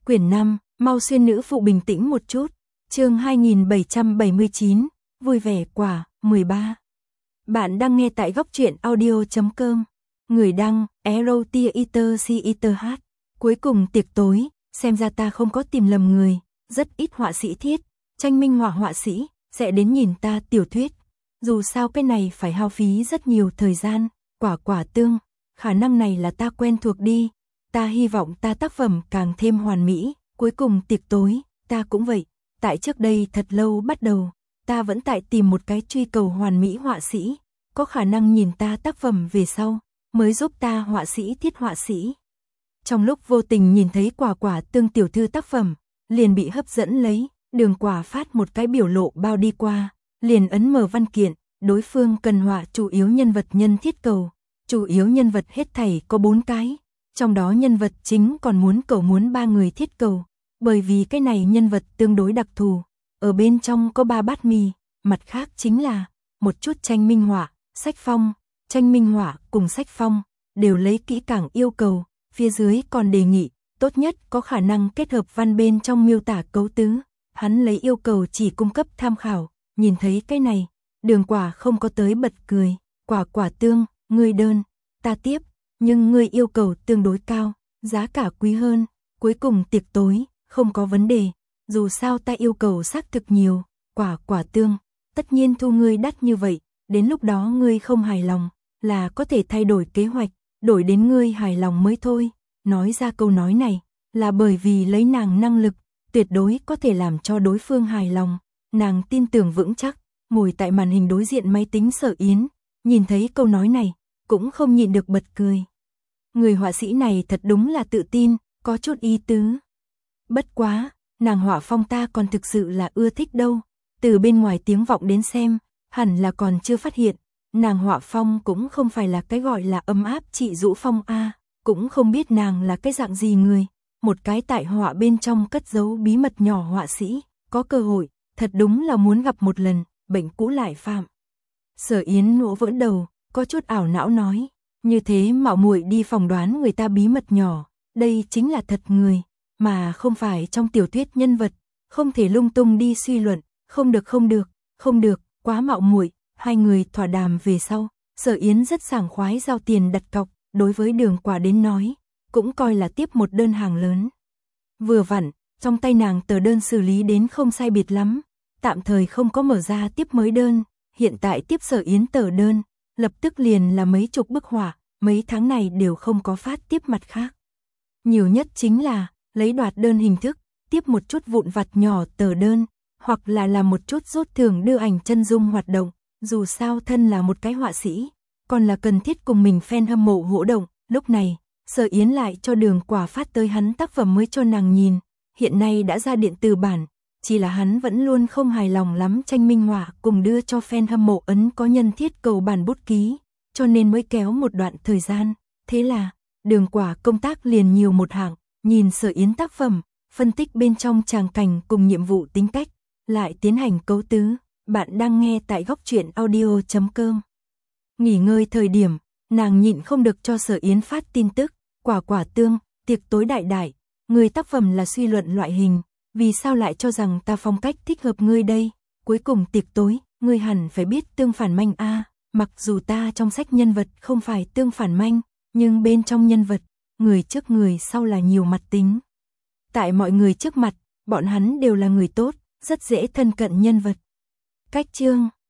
Quyển 5, mau xuyên nữ phụ bình tĩnh một chút. Chương 2779, vui vẻ quả, 13. Bạn đang nghe tại góc truyện audio.com. Người đăng, Erotiaiter. Cuối cùng tiệc tối, xem ra ta không có tìm lầm người, rất ít họa sĩ thiết, tranh minh họa họa sĩ, sẽ đến nhìn ta tiểu thuyết. Dù sao cái này phải hao phí rất nhiều thời gian, quả tương, khả năng này là ta quen thuộc đi. Ta hy vọng ta tác phẩm càng thêm hoàn mỹ. Cuối cùng tiệc tối, ta cũng vậy. Tại trước đây thật lâu bắt đầu, ta vẫn tại tìm một cái truy cầu hoàn mỹ họa sĩ, có khả năng nhìn ta tác phẩm về sau, mới giúp ta họa sĩ thiết họa sĩ. Trong lúc vô tình nhìn thấy quả tương tiểu thư tác phẩm, liền bị hấp dẫn lấy, Đường Quả phát một cái biểu lộ bao đi qua, liền ấn mở văn kiện, đối phương cần họa chủ yếu nhân vật nhân thiết cầu, chủ yếu nhân vật hết thảy có 4 cái. Trong đó nhân vật chính còn muốn 3 người thiết cầu, bởi vì cái này nhân vật tương đối đặc thù, ở bên trong có 3 bát mì, mặt khác chính là một chút tranh minh họa, sách phong, tranh minh họa cùng sách phong, đều lấy kỹ càng yêu cầu, phía dưới còn đề nghị, tốt nhất có khả năng kết hợp văn bên trong miêu tả cấu tứ, hắn lấy yêu cầu chỉ cung cấp tham khảo, nhìn thấy cái này, Đường Quả không có tới bật cười, quả tương, ngươi đơn, ta tiếp. Nhưng ngươi yêu cầu tương đối cao, giá cả quý hơn, cuối cùng tiệc tối, không có vấn đề, dù sao ta yêu cầu xác thực nhiều, quả tương, tất nhiên thu ngươi đắt như vậy, đến lúc đó ngươi không hài lòng, là có thể thay đổi kế hoạch, đổi đến ngươi hài lòng mới thôi. Nói ra câu nói này, là bởi vì lấy nàng năng lực, tuyệt đối có thể làm cho đối phương hài lòng, nàng tin tưởng vững chắc, ngồi tại màn hình đối diện máy tính Sở Yến, nhìn thấy câu nói này, cũng không nhịn được bật cười. Người họa sĩ này thật đúng là tự tin, có chút ý tứ. Bất quá, nàng họa phong ta còn thực sự là ưa thích đâu, từ bên ngoài tiếng vọng đến xem, hẳn là còn chưa phát hiện, nàng họa phong cũng không phải là cái gọi là ấm áp chị Dũ Phong a, cũng không biết nàng là cái dạng gì người, một cái tại họa bên trong cất giấu bí mật nhỏ họa sĩ, có cơ hội, thật đúng là muốn gặp một lần, bệnh cũ lại phạm. Sở Yến nỗ vỡ đầu, có chút ảo não nói, như thế mạo muội đi phỏng đoán người ta bí mật nhỏ, đây chính là thật người, mà không phải trong tiểu thuyết nhân vật, không thể lung tung đi suy luận, không được, quá mạo muội. Hai người thỏa đàm về sau, Sở Yến rất sảng khoái giao tiền đặt cọc, đối với Đường Quả đến nói, cũng coi là tiếp một đơn hàng lớn. Vừa vặn, trong tay nàng tờ đơn xử lý đến không sai biệt lắm, tạm thời không có mở ra tiếp mới đơn, hiện tại tiếp Sở Yến tờ đơn, lập tức liền là mấy chục bức họa, mấy tháng này đều không có phát tiếp mặt khác. Nhiều nhất chính là, lấy đoạt đơn hình thức, tiếp một chút vụn vặt nhỏ tờ đơn, hoặc là làm một chút rút thưởng đưa ảnh chân dung hoạt động, dù sao thân là một cái họa sĩ, còn là cần thiết cùng mình fan hâm mộ hỗ động. Lúc này, Sở Yến lại cho Đường Quả phát tới hắn tác phẩm mới cho nàng nhìn, hiện nay đã ra điện tử bản, chỉ là hắn vẫn luôn không hài lòng lắm tranh minh họa cùng đưa cho fan hâm mộ ấn có nhân thiết cầu bản bút ký, cho nên mới kéo một đoạn thời gian. Thế là, Đường Quả công tác liền nhiều một hạng, nhìn Sở Yến tác phẩm, phân tích bên trong tràng cảnh cùng nhiệm vụ tính cách, lại tiến hành cấu tứ. Bạn đang nghe tại góc truyện audio.com. Nghỉ ngơi thời điểm, nàng nhịn không được cho Sở Yến phát tin tức, quả tương, tiệc tối đại, người tác phẩm là suy luận loại hình, vì sao lại cho rằng ta phong cách thích hợp ngươi đây, cuối cùng tiệc tối, ngươi hẳn phải biết tương phản manh a, mặc dù ta trong sách nhân vật không phải tương phản manh, nhưng bên trong nhân vật, người trước người sau là nhiều mặt tính. Tại mọi người trước mặt, bọn hắn đều là người tốt, rất dễ thân cận nhân vật. Cách chương